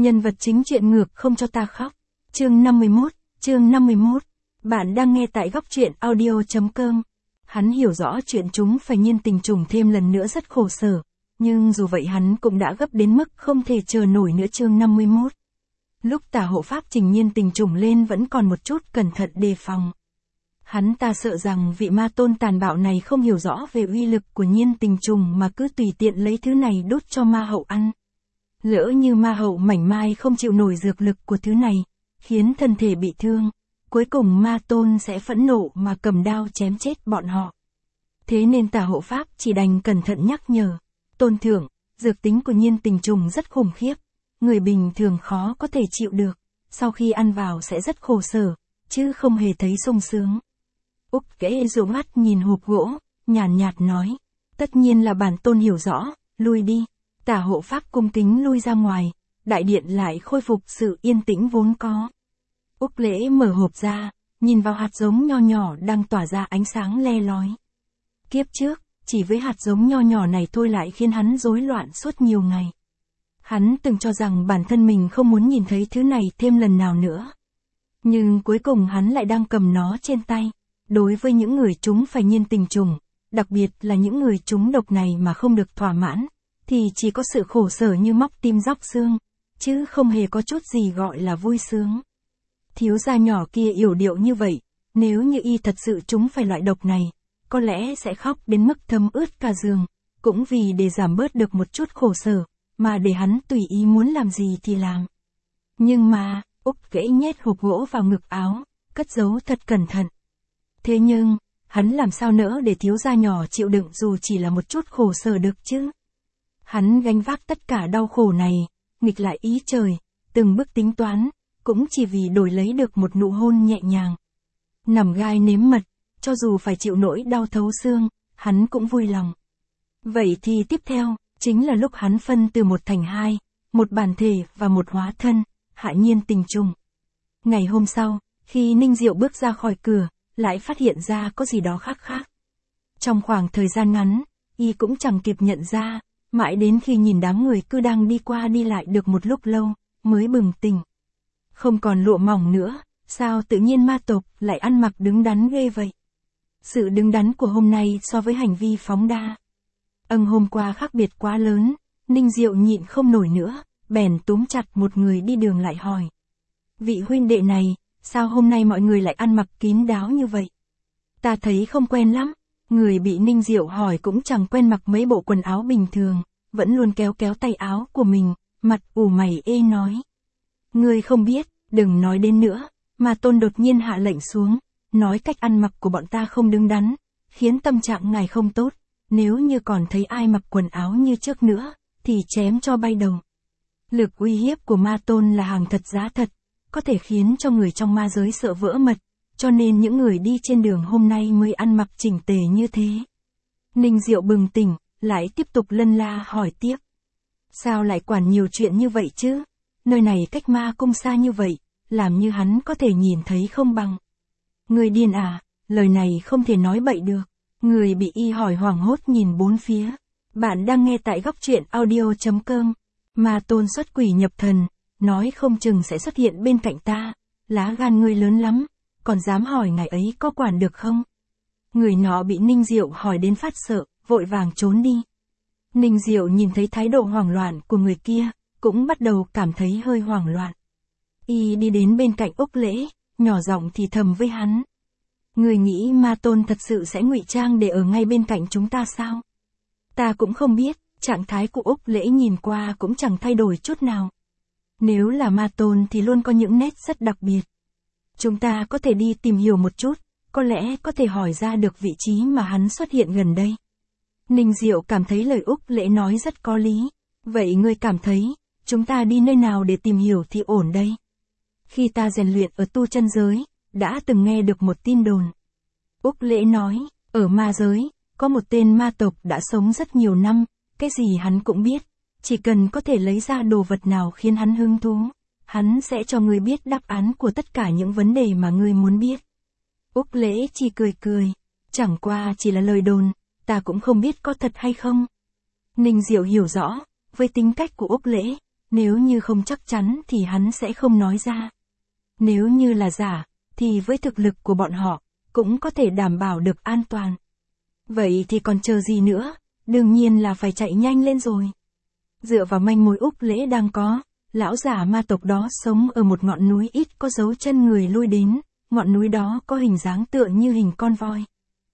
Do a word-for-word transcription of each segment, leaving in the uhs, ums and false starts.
Nhân vật chính chuyện ngược không cho ta khóc. Chương năm mươi mốt, chương năm mươi mốt. Bạn đang nghe tại góc truyện audio chấm com. Hắn hiểu rõ chuyện chúng phải nhiên tình trùng thêm lần nữa rất khổ sở, nhưng dù vậy hắn cũng đã gấp đến mức không thể chờ nổi nữa. Chương năm mươi mốt. Lúc Tả Hộ Pháp trình nhiên tình trùng lên vẫn còn một chút cẩn thận đề phòng. Hắn ta sợ rằng vị ma tôn tàn bạo này không hiểu rõ về uy lực của nhiên tình trùng mà cứ tùy tiện lấy thứ này đốt cho ma hậu ăn. Lỡ như ma hậu mảnh mai không chịu nổi dược lực của thứ này, khiến thân thể bị thương, cuối cùng ma tôn sẽ phẫn nộ mà cầm đao chém chết bọn họ. Thế nên Tả Hộ Pháp chỉ đành cẩn thận nhắc nhở, tôn thượng, dược tính của nhiên tình trùng rất khủng khiếp, người bình thường khó có thể chịu được, sau khi ăn vào sẽ rất khổ sở, chứ không hề thấy sung sướng. Úc Kễ dụ mắt nhìn hộp gỗ, nhàn nhạt, nhạt nói, tất nhiên là bản tôn hiểu rõ, lui đi. Tả Hộ Pháp cung kính lui ra ngoài, đại điện lại khôi phục sự yên tĩnh vốn có. Úc Lễ mở hộp ra, nhìn vào hạt giống nho nhỏ đang tỏa ra ánh sáng le lói. Kiếp trước, chỉ với hạt giống nho nhỏ này thôi lại khiến hắn rối loạn suốt nhiều ngày. Hắn từng cho rằng bản thân mình không muốn nhìn thấy thứ này thêm lần nào nữa. Nhưng cuối cùng hắn lại đang cầm nó trên tay. Đối với những người chúng phải nhiên tình trùng, đặc biệt là những người chúng độc này mà không được thỏa mãn, thì chỉ có sự khổ sở như móc tim róc xương, chứ không hề có chút gì gọi là vui sướng. Thiếu gia nhỏ kia yểu điệu như vậy, nếu như y thật sự chúng phải loại độc này, có lẽ sẽ khóc đến mức thấm ướt cả giường, cũng vì để giảm bớt được một chút khổ sở, mà để hắn tùy ý muốn làm gì thì làm. Nhưng mà, Úc Kễ nhét hộp gỗ vào ngực áo, cất giấu thật cẩn thận. Thế nhưng, hắn làm sao nỡ để thiếu gia nhỏ chịu đựng dù chỉ là một chút khổ sở được chứ? Hắn gánh vác tất cả đau khổ này, nghịch lại ý trời, từng bước tính toán, cũng chỉ vì đổi lấy được một nụ hôn nhẹ nhàng. Nằm gai nếm mật, cho dù phải chịu nỗi đau thấu xương, hắn cũng vui lòng. Vậy thì tiếp theo, chính là lúc hắn phân từ một thành hai, một bản thể và một hóa thân, hạ nhiên tình trùng. Ngày hôm sau, khi Ninh Diệu bước ra khỏi cửa, lại phát hiện ra có gì đó khác khác. Trong khoảng thời gian ngắn, y cũng chẳng kịp nhận ra, mãi đến khi nhìn đám người cứ đang đi qua đi lại được một lúc lâu, mới bừng tỉnh. Không còn lụa mỏng nữa, sao tự nhiên ma tộc lại ăn mặc đứng đắn ghê vậy? Sự đứng đắn của hôm nay so với hành vi phóng đa. Âng hôm qua khác biệt quá lớn, Ninh Diệu nhịn không nổi nữa, bèn túm chặt một người đi đường lại hỏi. Vị huynh đệ này, sao hôm nay mọi người lại ăn mặc kín đáo như vậy? Ta thấy không quen lắm. Người bị Ninh Diệu hỏi cũng chẳng quen mặc mấy bộ quần áo bình thường, vẫn luôn kéo kéo tay áo của mình, mặt ủ mày ê nói. Ngươi không biết, đừng nói đến nữa, mà tôn đột nhiên hạ lệnh xuống, nói cách ăn mặc của bọn ta không đứng đắn, khiến tâm trạng ngài không tốt, nếu như còn thấy ai mặc quần áo như trước nữa, thì chém cho bay đầu. Lực uy hiếp của ma tôn là hàng thật giá thật, có thể khiến cho người trong ma giới sợ vỡ mật. Cho nên những người đi trên đường hôm nay mới ăn mặc chỉnh tề như thế. Ninh Diệu bừng tỉnh, lại tiếp tục lân la hỏi tiếp. Sao lại quản nhiều chuyện như vậy chứ? Nơi này cách ma cung xa như vậy, làm như hắn có thể nhìn thấy không bằng. Người điên à, lời này không thể nói bậy được. Người bị y hỏi hoảng hốt nhìn bốn phía. Bạn đang nghe tại góc truyện audio chấm com. Ma tôn xuất quỷ nhập thần, nói không chừng sẽ xuất hiện bên cạnh ta. Lá gan ngươi lớn lắm. Còn dám hỏi ngài ấy có quản được không? Người nọ bị Ninh Diệu hỏi đến phát sợ, vội vàng trốn đi. Ninh Diệu nhìn thấy thái độ hoảng loạn của người kia, cũng bắt đầu cảm thấy hơi hoảng loạn. Y đi đến bên cạnh Úc Lễ, nhỏ giọng thì thầm với hắn. Người nghĩ ma tôn thật sự sẽ ngụy trang để ở ngay bên cạnh chúng ta sao? Ta cũng không biết, trạng thái của Úc Lễ nhìn qua cũng chẳng thay đổi chút nào. Nếu là ma tôn thì luôn có những nét rất đặc biệt. Chúng ta có thể đi tìm hiểu một chút, có lẽ có thể hỏi ra được vị trí mà hắn xuất hiện gần đây. Ninh Diệu cảm thấy lời Úc Lễ nói rất có lý. Vậy ngươi cảm thấy, chúng ta đi nơi nào để tìm hiểu thì ổn đây? Khi ta rèn luyện ở tu chân giới, đã từng nghe được một tin đồn. Úc Lễ nói, ở ma giới, có một tên ma tộc đã sống rất nhiều năm, cái gì hắn cũng biết. Chỉ cần có thể lấy ra đồ vật nào khiến hắn hứng thú, hắn sẽ cho ngươi biết đáp án của tất cả những vấn đề mà ngươi muốn biết. Úc Lễ chỉ cười cười, chẳng qua chỉ là lời đồn, ta cũng không biết có thật hay không. Ninh Diệu hiểu rõ, với tính cách của Úc Lễ, Nếu như không chắc chắn thì hắn sẽ không nói ra. Nếu như là giả, thì với thực lực của bọn họ, cũng có thể đảm bảo được an toàn. Vậy thì còn chờ gì nữa, đương nhiên là phải chạy nhanh lên rồi. Dựa vào manh mối Úc Lễ đang có, lão giả ma tộc đó sống ở một ngọn núi ít có dấu chân người lui đến, ngọn núi đó có hình dáng tựa như hình con voi.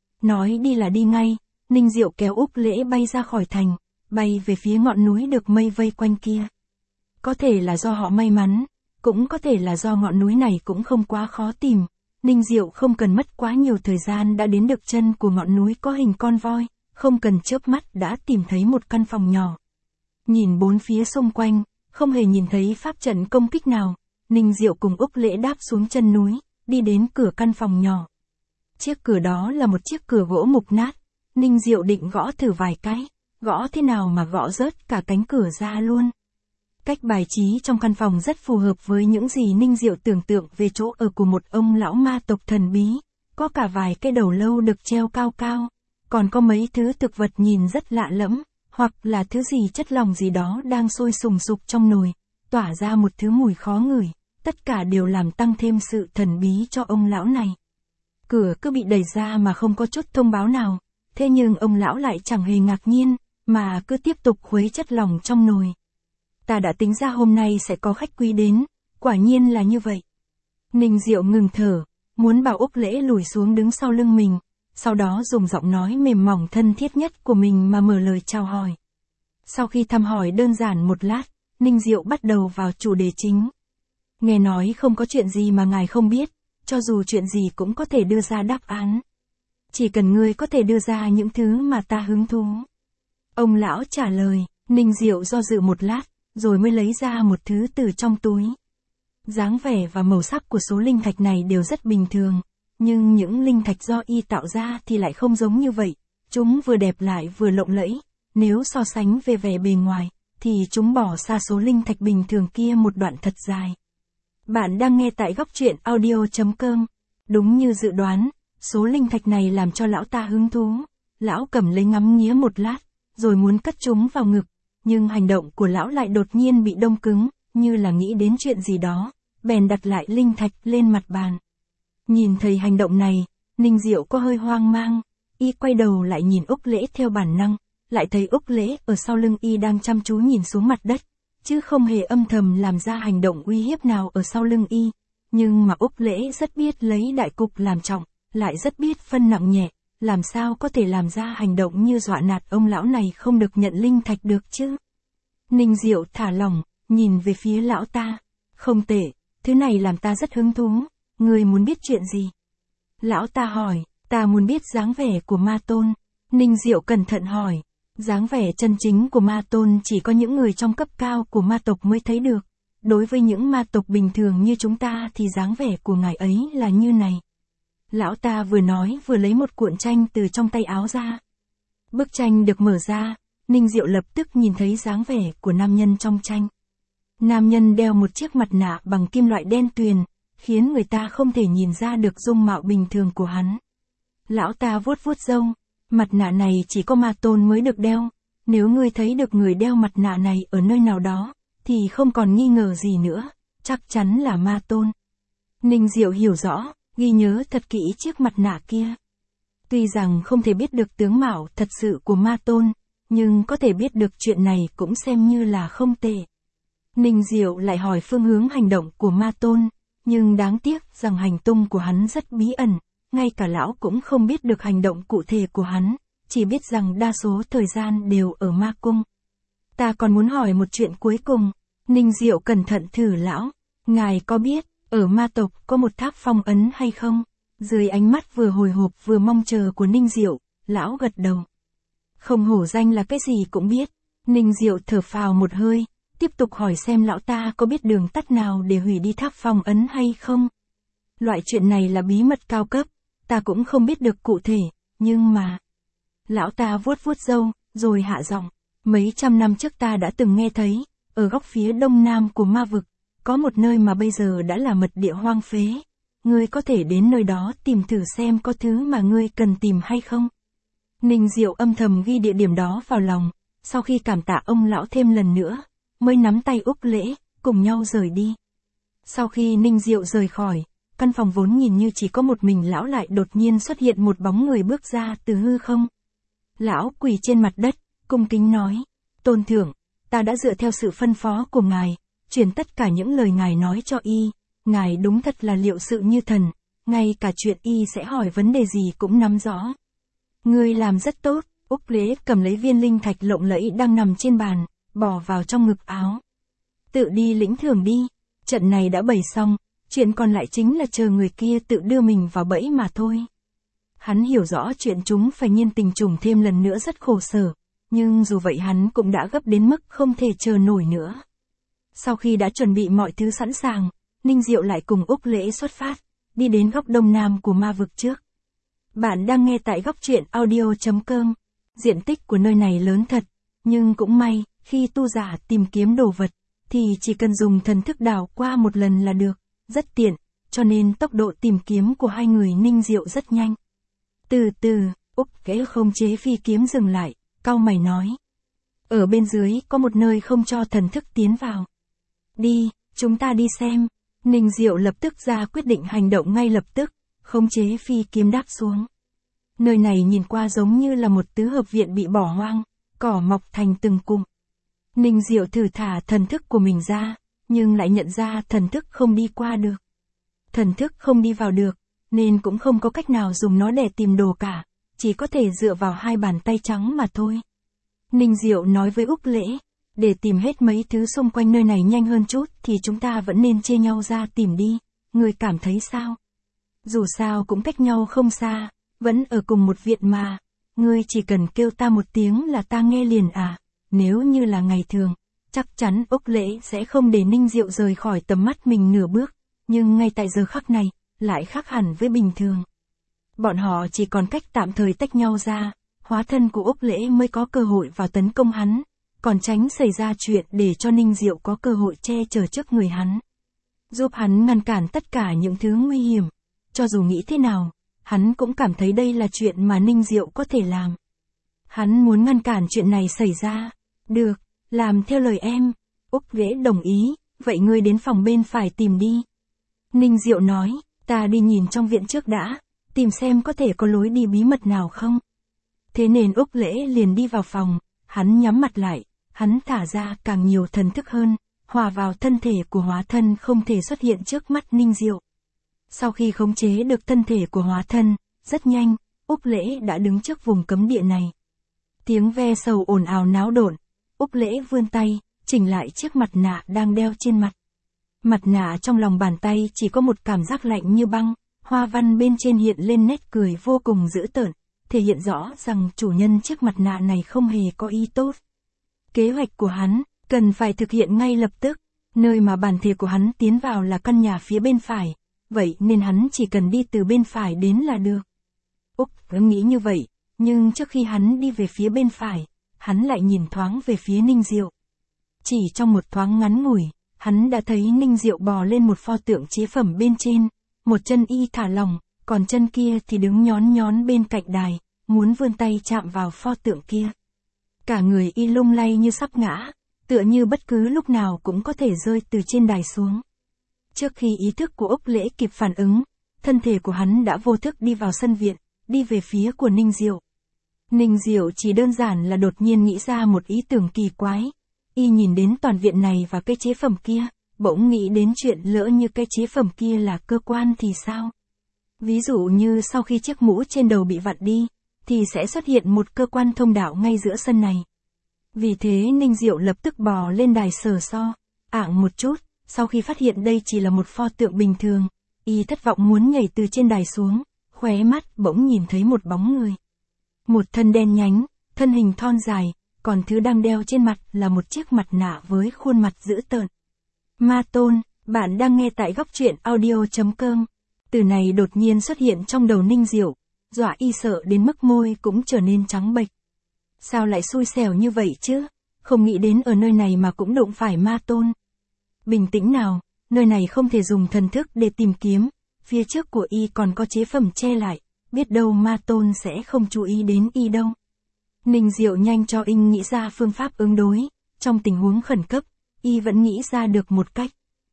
Nói đi là đi ngay, Ninh Diệu kéo Úc Lễ bay ra khỏi thành, bay về phía ngọn núi được mây vây quanh kia. Có thể là do họ may mắn, cũng có thể là do ngọn núi này cũng không quá khó tìm. Ninh Diệu không cần mất quá nhiều thời gian đã đến được chân của ngọn núi có hình con voi, không cần chớp mắt đã tìm thấy một căn phòng nhỏ. Nhìn bốn phía xung quanh, không hề nhìn thấy pháp trận công kích nào, Ninh Diệu cùng Úc Lễ đáp xuống chân núi, đi đến cửa căn phòng nhỏ. Chiếc cửa đó là một chiếc cửa gỗ mục nát, Ninh Diệu định gõ thử vài cái, gõ thế nào mà gõ rớt cả cánh cửa ra luôn. Cách bài trí trong căn phòng rất phù hợp với những gì Ninh Diệu tưởng tượng về chỗ ở của một ông lão ma tộc thần bí, có cả vài cái đầu lâu được treo cao cao, còn có mấy thứ thực vật nhìn rất lạ lẫm, hoặc là thứ gì chất lỏng gì đó đang sôi sùng sục trong nồi, tỏa ra một thứ mùi khó ngửi, tất cả đều làm tăng thêm sự thần bí cho ông lão này. Cửa cứ bị đẩy ra mà không có chút thông báo nào, thế nhưng ông lão lại chẳng hề ngạc nhiên, mà cứ tiếp tục khuấy chất lỏng trong nồi. Ta đã tính ra hôm nay sẽ có khách quý đến, quả nhiên là như vậy. Ninh Diệu ngừng thở, muốn bảo Úc Lễ lùi xuống đứng sau lưng mình, sau đó dùng giọng nói mềm mỏng thân thiết nhất của mình mà mở lời chào hỏi. Sau khi thăm hỏi đơn giản một lát, Ninh Diệu bắt đầu vào chủ đề chính. Nghe nói không có chuyện gì mà ngài không biết, cho dù chuyện gì cũng có thể đưa ra đáp án. Chỉ cần ngươi có thể đưa ra những thứ mà ta hứng thú. Ông lão trả lời, Ninh Diệu do dự một lát, rồi mới lấy ra một thứ từ trong túi. Dáng vẻ và màu sắc của số linh thạch này đều rất bình thường, nhưng những linh thạch do y tạo ra thì lại không giống như vậy. Chúng vừa đẹp lại vừa lộng lẫy, nếu so sánh về vẻ bề ngoài, thì chúng bỏ xa số linh thạch bình thường kia một đoạn thật dài. Bạn đang nghe tại góc truyện audio chấm com. Đúng như dự đoán, số linh thạch này làm cho lão ta hứng thú. Lão cầm lấy ngắm nghía một lát, rồi muốn cất chúng vào ngực. Nhưng hành động của lão lại đột nhiên bị đông cứng, như là nghĩ đến chuyện gì đó, bèn đặt lại linh thạch lên mặt bàn. Nhìn thấy hành động này, Ninh Diệu có hơi hoang mang, y quay đầu lại nhìn Úc Lễ theo bản năng, lại thấy Úc Lễ ở sau lưng y đang chăm chú nhìn xuống mặt đất, chứ không hề âm thầm làm ra hành động uy hiếp nào ở sau lưng y. Nhưng mà Úc Lễ rất biết lấy đại cục làm trọng, lại rất biết phân nặng nhẹ, làm sao có thể làm ra hành động như dọa nạt ông lão này không được nhận linh thạch được chứ. Ninh Diệu thả lỏng, nhìn về phía lão ta. Không tệ, thứ này làm ta rất hứng thú, ngươi muốn biết chuyện gì? Lão ta hỏi, ta muốn biết dáng vẻ của ma tôn. Ninh Diệu cẩn thận hỏi, dáng vẻ chân chính của ma tôn chỉ có những người trong cấp cao của ma tộc mới thấy được. Đối với những ma tộc bình thường như chúng ta thì dáng vẻ của ngài ấy là như này. Lão ta vừa nói vừa lấy một cuộn tranh từ trong tay áo ra. Bức tranh được mở ra, Ninh Diệu lập tức nhìn thấy dáng vẻ của nam nhân trong tranh. Nam nhân đeo một chiếc mặt nạ bằng kim loại đen tuyền, khiến người ta không thể nhìn ra được dung mạo bình thường của hắn. Lão ta vuốt vuốt râu, mặt nạ này chỉ có ma tôn mới được đeo, nếu ngươi thấy được người đeo mặt nạ này ở nơi nào đó, thì không còn nghi ngờ gì nữa, chắc chắn là ma tôn. Ninh Diệu hiểu rõ, ghi nhớ thật kỹ chiếc mặt nạ kia. Tuy rằng không thể biết được tướng mạo thật sự của ma tôn, nhưng có thể biết được chuyện này cũng xem như là không tệ. Ninh Diệu lại hỏi phương hướng hành động của ma tôn, nhưng đáng tiếc rằng hành tung của hắn rất bí ẩn, ngay cả lão cũng không biết được hành động cụ thể của hắn, chỉ biết rằng đa số thời gian đều ở ma cung. Ta còn muốn hỏi một chuyện cuối cùng. Ninh Diệu cẩn thận thử lão, ngài có biết, ở ma tộc có một tháp phong ấn hay không? Dưới ánh mắt vừa hồi hộp vừa mong chờ của Ninh Diệu, lão gật đầu. Không hổ danh là cái gì cũng biết. Ninh Diệu thở phào một hơi, tiếp tục hỏi xem lão ta có biết đường tắt nào để hủy đi tháp phong ấn hay không. Loại chuyện này là bí mật cao cấp, ta cũng không biết được cụ thể, nhưng mà... Lão ta vuốt vuốt râu, rồi hạ giọng. Mấy trăm năm trước ta đã từng nghe thấy, ở góc phía đông nam của ma vực, có một nơi mà bây giờ đã là mật địa hoang phế. Ngươi có thể đến nơi đó tìm thử xem có thứ mà ngươi cần tìm hay không. Ninh Diệu âm thầm ghi địa điểm đó vào lòng, sau khi cảm tạ ông lão thêm lần nữa, mới nắm tay Úc Lễ, cùng nhau rời đi. Sau khi Ninh Diệu rời khỏi, căn phòng vốn nhìn như chỉ có một mình lão lại đột nhiên xuất hiện một bóng người bước ra từ hư không. Lão quỳ trên mặt đất, cung kính nói, Tôn thượng, ta đã dựa theo sự phân phó của ngài, truyền tất cả những lời ngài nói cho y, ngài đúng thật là liệu sự như thần, ngay cả chuyện y sẽ hỏi vấn đề gì cũng nắm rõ. Ngươi làm rất tốt. Úc Lễ cầm lấy viên linh thạch lộng lẫy đang nằm trên bàn, bỏ vào trong ngực áo. Tự đi lĩnh thưởng đi, trận này đã bày xong, chuyện còn lại chính là chờ người kia tự đưa mình vào bẫy mà thôi. Hắn hiểu rõ chuyện chúng phải nhiên tình trùng thêm lần nữa rất khổ sở, nhưng dù vậy hắn cũng đã gấp đến mức không thể chờ nổi nữa. Sau khi đã chuẩn bị mọi thứ sẵn sàng, Ninh Diệu lại cùng Úc Lễ xuất phát, đi đến góc đông nam của ma vực trước. Bạn đang nghe tại góc truyện audio.com. Diện tích của nơi này lớn thật, nhưng cũng may, khi tu giả tìm kiếm đồ vật, thì chỉ cần dùng thần thức đào qua một lần là được, rất tiện, cho nên tốc độ tìm kiếm của hai người Ninh Diệu rất nhanh. Từ từ, Úc Lễ không chế phi kiếm dừng lại, cau mày nói. Ở bên dưới có một nơi không cho thần thức tiến vào. Đi, chúng ta đi xem. Ninh Diệu lập tức ra quyết định hành động ngay lập tức, khống chế phi kiếm đáp xuống. Nơi này nhìn qua giống như là một tứ hợp viện bị bỏ hoang, cỏ mọc thành từng cụm. Ninh Diệu thử thả thần thức của mình ra, nhưng lại nhận ra thần thức không đi qua được. Thần thức không đi vào được, nên cũng không có cách nào dùng nó để tìm đồ cả, chỉ có thể dựa vào hai bàn tay trắng mà thôi. Ninh Diệu nói với Úc Lễ, để tìm hết mấy thứ xung quanh nơi này nhanh hơn chút thì chúng ta vẫn nên chia nhau ra tìm đi, người cảm thấy sao? Dù sao cũng cách nhau không xa, vẫn ở cùng một viện mà, ngươi chỉ cần kêu ta một tiếng là ta nghe liền à, nếu như là ngày thường, chắc chắn Úc Lễ sẽ không để Ninh Diệu rời khỏi tầm mắt mình nửa bước, nhưng ngay tại giờ khắc này, lại khác hẳn với bình thường. Bọn họ chỉ còn cách tạm thời tách nhau ra, hóa thân của Úc Lễ mới có cơ hội vào tấn công hắn, còn tránh xảy ra chuyện để cho Ninh Diệu có cơ hội che chở trước người hắn. Giúp hắn ngăn cản tất cả những thứ nguy hiểm, cho dù nghĩ thế nào, hắn cũng cảm thấy đây là chuyện mà Ninh Diệu có thể làm. Hắn muốn ngăn cản chuyện này xảy ra. Được, làm theo lời em. Úc Lễ đồng ý, vậy ngươi đến phòng bên phải tìm đi. Ninh Diệu nói, ta đi nhìn trong viện trước đã, tìm xem có thể có lối đi bí mật nào không. Thế nên Úc Lễ liền đi vào phòng, hắn nhắm mặt lại, hắn thả ra càng nhiều thần thức hơn, hòa vào thân thể của hóa thân không thể xuất hiện trước mắt Ninh Diệu. Sau khi khống chế được thân thể của hóa thân, rất nhanh, Úc Lễ đã đứng trước vùng cấm địa này. Tiếng ve sầu ồn ào náo độn, Úc Lễ vươn tay, chỉnh lại chiếc mặt nạ đang đeo trên mặt. Mặt nạ trong lòng bàn tay chỉ có một cảm giác lạnh như băng, hoa văn bên trên hiện lên nét cười vô cùng dữ tợn, thể hiện rõ rằng chủ nhân chiếc mặt nạ này không hề có ý tốt. Kế hoạch của hắn, cần phải thực hiện ngay lập tức, nơi mà bản thể của hắn tiến vào là căn nhà phía bên phải, vậy nên hắn chỉ cần đi từ bên phải đến là được. Úc cứ nghĩ như vậy, nhưng trước khi hắn đi về phía bên phải, hắn lại nhìn thoáng về phía Ninh Diệu. Chỉ trong một thoáng ngắn ngủi, hắn đã thấy Ninh Diệu bò lên một pho tượng chế phẩm bên trên, một chân y thả lỏng, còn chân kia thì đứng nhón nhón bên cạnh đài, muốn vươn tay chạm vào pho tượng kia. Cả người y lung lay như sắp ngã, tựa như bất cứ lúc nào cũng có thể rơi từ trên đài xuống. Trước khi ý thức của Úc Lễ kịp phản ứng, thân thể của hắn đã vô thức đi vào sân viện, đi về phía của Ninh Diệu. Ninh Diệu chỉ đơn giản là đột nhiên nghĩ ra một ý tưởng kỳ quái. Y nhìn đến toàn viện này và cái chế phẩm kia, bỗng nghĩ đến chuyện lỡ như cái chế phẩm kia là cơ quan thì sao? Ví dụ như sau khi chiếc mũ trên đầu bị vặn đi, thì sẽ xuất hiện một cơ quan thông đạo ngay giữa sân này. Vì thế Ninh Diệu lập tức bò lên đài sờ so, ạng một chút, sau khi phát hiện đây chỉ là một pho tượng bình thường, y thất vọng muốn nhảy từ trên đài xuống, khóe mắt bỗng nhìn thấy một bóng người. Một thân đen nhánh, thân hình thon dài, còn thứ đang đeo trên mặt là một chiếc mặt nạ với khuôn mặt dữ tợn. Ma Tôn, bạn đang nghe tại góc truyện audio.com. Từ này đột nhiên xuất hiện trong đầu Ninh Diệu, dọa y sợ đến mức môi cũng trở nên trắng bệch. Sao lại xui xẻo như vậy chứ? Không nghĩ đến ở nơi này mà cũng đụng phải Ma Tôn. Bình tĩnh nào, nơi này không thể dùng thần thức để tìm kiếm, phía trước của y còn có chế phẩm che lại, biết đâu Ma Tôn sẽ không chú ý đến y đâu. Ninh Diệu nhanh cho y nghĩ ra phương pháp ứng đối, trong tình huống khẩn cấp, y vẫn nghĩ ra được một cách.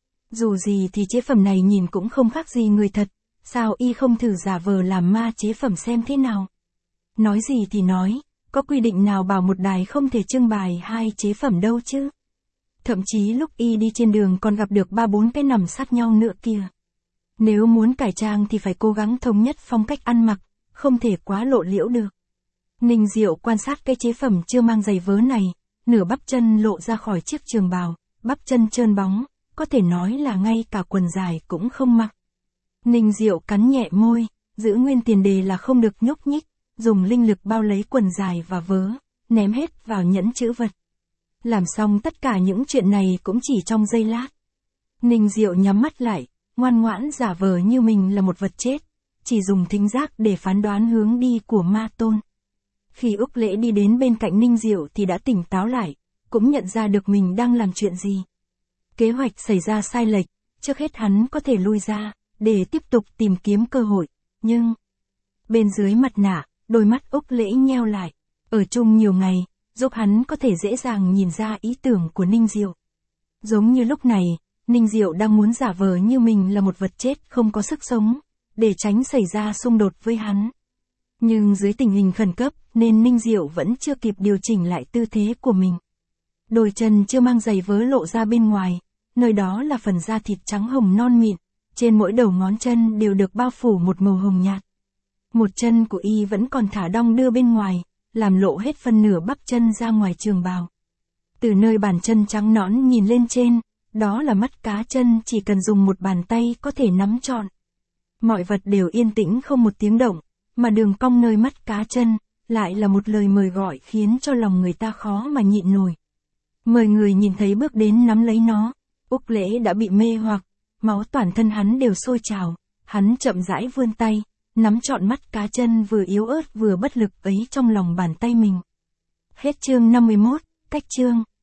Dù gì thì chế phẩm này nhìn cũng không khác gì người thật, sao y không thử giả vờ làm ma chế phẩm xem thế nào? Nói gì thì nói, có quy định nào bảo một đài không thể trưng bày hai chế phẩm đâu chứ? Thậm chí lúc y đi trên đường còn gặp được ba bốn cái nằm sát nhau nữa kìa. Nếu muốn cải trang thì phải cố gắng thống nhất phong cách ăn mặc, không thể quá lộ liễu được. Ninh Diệu quan sát cái chế phẩm chưa mang giày vớ này, nửa bắp chân lộ ra khỏi chiếc trường bào, bắp chân trơn bóng, có thể nói là ngay cả quần dài cũng không mặc. Ninh Diệu cắn nhẹ môi, giữ nguyên tiền đề là không được nhúc nhích, dùng linh lực bao lấy quần dài và vớ, ném hết vào nhẫn trữ vật. Làm xong tất cả những chuyện này cũng chỉ trong giây lát. Ninh Diệu nhắm mắt lại, ngoan ngoãn giả vờ như mình là một vật chết, chỉ dùng thính giác để phán đoán hướng đi của ma tôn. Khi Úc Lễ đi đến bên cạnh Ninh Diệu thì đã tỉnh táo lại, cũng nhận ra được mình đang làm chuyện gì. Kế hoạch xảy ra sai lệch, trước hết hắn có thể lui ra, để tiếp tục tìm kiếm cơ hội, nhưng... Bên dưới mặt nạ, đôi mắt Úc Lễ nheo lại, ở chung nhiều ngày, giúp hắn có thể dễ dàng nhìn ra ý tưởng của Ninh Diệu. Giống như lúc này, Ninh Diệu đang muốn giả vờ như mình là một vật chết không có sức sống, để tránh xảy ra xung đột với hắn. Nhưng dưới tình hình khẩn cấp, nên Ninh Diệu vẫn chưa kịp điều chỉnh lại tư thế của mình. Đôi chân chưa mang giày vớ lộ ra bên ngoài, nơi đó là phần da thịt trắng hồng non mịn, trên mỗi đầu ngón chân đều được bao phủ một màu hồng nhạt. Một chân của y vẫn còn thả đong đưa bên ngoài, làm lộ hết phân nửa bắp chân ra ngoài trường bào. Từ nơi bàn chân trắng nõn nhìn lên trên, đó là mắt cá chân chỉ cần dùng một bàn tay có thể nắm trọn. Mọi vật đều yên tĩnh không một tiếng động, mà đường cong nơi mắt cá chân, lại là một lời mời gọi khiến cho lòng người ta khó mà nhịn nổi. Mời người nhìn thấy bước đến nắm lấy nó, Úc Lễ đã bị mê hoặc, máu toàn thân hắn đều sôi trào, hắn chậm rãi vươn tay, nắm trọn mắt cá chân vừa yếu ớt vừa bất lực ấy trong lòng bàn tay mình. Hết chương năm mươi mốt, cách chương.